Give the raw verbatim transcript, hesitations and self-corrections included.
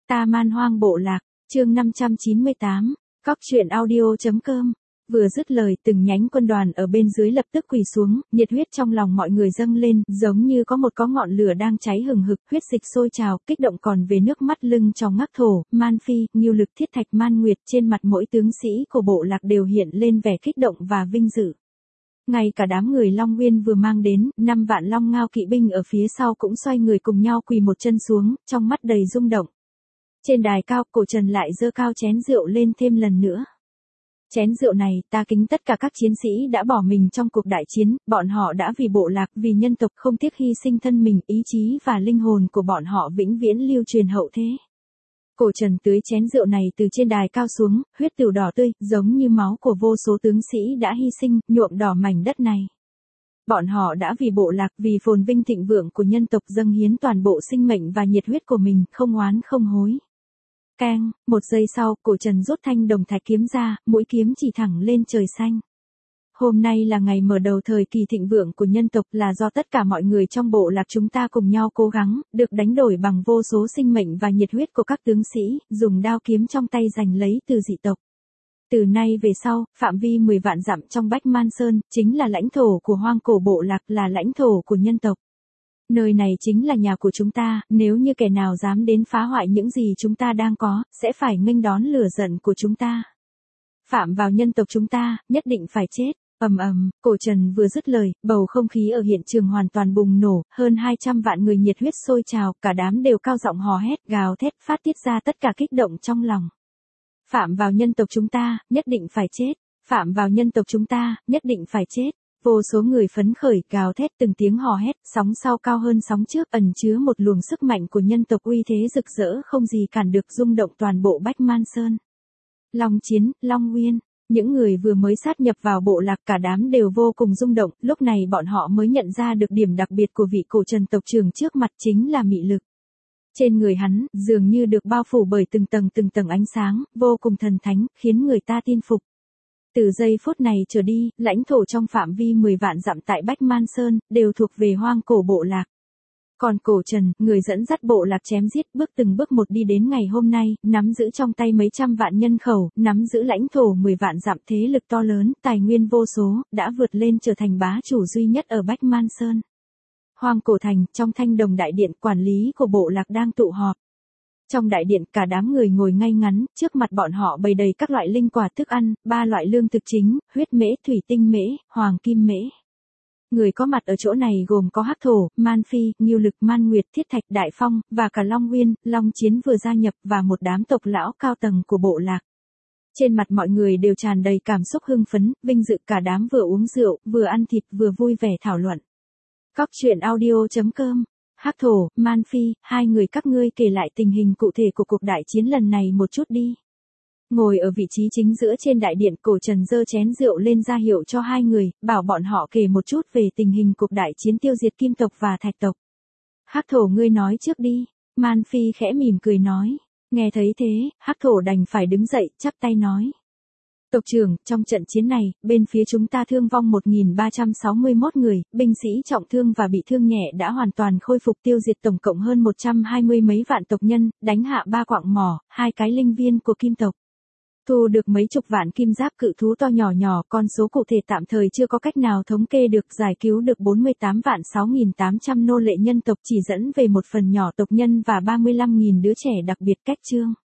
Ta man hoang bộ lạc, chương năm trăm chín mươi tám, cóc truyện audio.com. Vừa dứt lời, từng nhánh quân đoàn ở bên dưới lập tức quỳ xuống, nhiệt huyết trong lòng mọi người dâng lên, giống như có một có ngọn lửa đang cháy hừng hực, huyết dịch sôi trào, kích động còn về nước mắt lưng trong ngắc thổ, Man Phi, Ngưu Lực, Thiết Thạch, Man Nguyệt, trên mặt mỗi tướng sĩ của bộ lạc đều hiện lên vẻ kích động và vinh dự. Ngay cả đám người Long Nguyên vừa mang đến, năm vạn Long Ngao kỵ binh ở phía sau cũng xoay người cùng nhau quỳ một chân xuống, trong mắt đầy rung động. Trên đài cao, Cổ Trần lại giơ cao chén rượu lên thêm lần nữa. Chén rượu này, ta kính tất cả các chiến sĩ đã bỏ mình trong cuộc đại chiến, bọn họ đã vì bộ lạc, vì nhân tộc không tiếc hy sinh thân mình, ý chí và linh hồn của bọn họ vĩnh viễn lưu truyền hậu thế. Cổ Trần tưới chén rượu này từ trên đài cao xuống, huyết tửu đỏ tươi, giống như máu của vô số tướng sĩ đã hy sinh, nhuộm đỏ mảnh đất này. Bọn họ đã vì bộ lạc, vì phồn vinh thịnh vượng của nhân tộc dâng hiến toàn bộ sinh mệnh và nhiệt huyết của mình, không oán không hối. Keng, một giây sau, Cổ Trần rút thanh đồng thạch kiếm ra, mũi kiếm chỉ thẳng lên trời xanh. Hôm nay là ngày mở đầu thời kỳ thịnh vượng của nhân tộc, là do tất cả mọi người trong bộ lạc chúng ta cùng nhau cố gắng, được đánh đổi bằng vô số sinh mệnh và nhiệt huyết của các tướng sĩ, dùng đao kiếm trong tay giành lấy từ dị tộc. Từ nay về sau, phạm vi mười vạn dặm trong Bách Man Sơn, chính là lãnh thổ của hoang cổ bộ lạc, là lãnh thổ của nhân tộc. Nơi này chính là nhà của chúng ta, nếu như kẻ nào dám đến phá hoại những gì chúng ta đang có, sẽ phải nghênh đón lửa giận của chúng ta. Phạm vào nhân tộc chúng ta, nhất định phải chết. Ầm ầm, Cổ Trần vừa dứt lời, bầu không khí ở hiện trường hoàn toàn bùng nổ, hơn hai trăm vạn người nhiệt huyết sôi trào, cả đám đều cao giọng hò hét, gào thét, phát tiết ra tất cả kích động trong lòng. Phạm vào nhân tộc chúng ta, nhất định phải chết. Phạm vào nhân tộc chúng ta, nhất định phải chết. Vô số người phấn khởi, gào thét, từng tiếng hò hét, sóng sau cao hơn sóng trước, ẩn chứa một luồng sức mạnh của nhân tộc uy thế rực rỡ không gì cản được, rung động toàn bộ Bách Man Sơn. Long Chiến, Long Nguyên, những người vừa mới sát nhập vào bộ lạc, cả đám đều vô cùng rung động, lúc này bọn họ mới nhận ra được điểm đặc biệt của vị Cổ Trần tộc trưởng trước mặt, chính là mị lực. Trên người hắn, dường như được bao phủ bởi từng tầng từng tầng ánh sáng, vô cùng thần thánh, khiến người ta tin phục. Từ giây phút này trở đi, lãnh thổ trong phạm vi mười vạn dặm tại Bách Man Sơn, đều thuộc về hoang cổ bộ lạc. Còn Cổ Trần, người dẫn dắt bộ lạc chém giết, bước từng bước một đi đến ngày hôm nay, nắm giữ trong tay mấy trăm vạn nhân khẩu, nắm giữ lãnh thổ mười vạn dặm, thế lực to lớn, tài nguyên vô số, đã vượt lên trở thành bá chủ duy nhất ở Bách Man Sơn. Hoang cổ thành, trong Thanh Đồng đại điện, quản lý của bộ lạc đang tụ họp. Trong đại điện, cả đám người ngồi ngay ngắn, trước mặt bọn họ bày đầy các loại linh quả thức ăn, ba loại lương thực chính, huyết mễ, thủy tinh mễ, hoàng kim mễ. Người có mặt ở chỗ này gồm có Hắc Thổ, Man Phi, Ngưu Lực, Man Nguyệt, Thiết Thạch, Đại Phong, và cả Long Nguyên, Long Chiến vừa gia nhập, và một đám tộc lão cao tầng của bộ lạc. Trên mặt mọi người đều tràn đầy cảm xúc hưng phấn, vinh dự, cả đám vừa uống rượu, vừa ăn thịt, vừa vui vẻ thảo luận. Cóc truyện audio.com. Hắc Thổ, Man Phi, hai người các ngươi kể lại tình hình cụ thể của cuộc đại chiến lần này một chút đi. Ngồi ở vị trí chính giữa trên đại điện, Cổ Trần giơ chén rượu lên ra hiệu cho hai người, bảo bọn họ kể một chút về tình hình cuộc đại chiến tiêu diệt Kim tộc và Thạch tộc. Hắc Thổ, ngươi nói trước đi. Man Phi khẽ mỉm cười nói. Nghe thấy thế, Hắc Thổ đành phải đứng dậy, chắp tay nói. Tộc trưởng, trong trận chiến này, bên phía chúng ta thương vong một nghìn ba trăm sáu mươi mốt người, binh sĩ trọng thương và bị thương nhẹ đã hoàn toàn khôi phục, tiêu diệt tổng cộng hơn một trăm hai mươi mấy vạn tộc nhân, đánh hạ ba quạng mỏ, hai cái linh viên của Kim tộc. Thu được mấy chục vạn kim giáp cự thú to nhỏ nhỏ, con số cụ thể tạm thời chưa có cách nào thống kê được, giải cứu được bốn mươi tám vạn sáu nghìn tám trăm nô lệ nhân tộc, chỉ dẫn về một phần nhỏ tộc nhân và ba mươi lăm nghìn đứa trẻ đặc biệt cách chương.